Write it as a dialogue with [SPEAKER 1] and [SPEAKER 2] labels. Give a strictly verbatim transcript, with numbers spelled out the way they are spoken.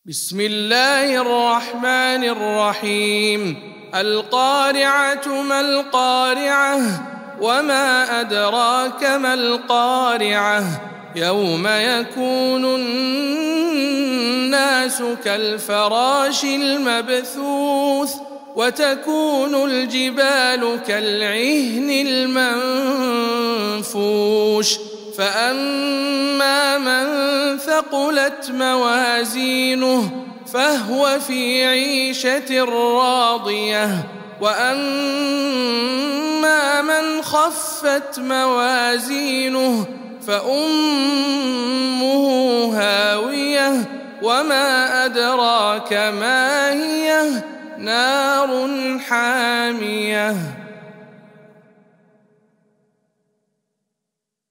[SPEAKER 1] بسم الله الرحمن الرحيم القارعة ما القارعة وما أدراك ما القارعة يوم يكون الناس كالفراش المبثوث وتكون الجبال كالعهن المنفوش فأما من ثقلت موازينه فهو في عيشة راضية وأما من خفت موازينه فأمه هاوية وما أدراك ما هي نار حامية.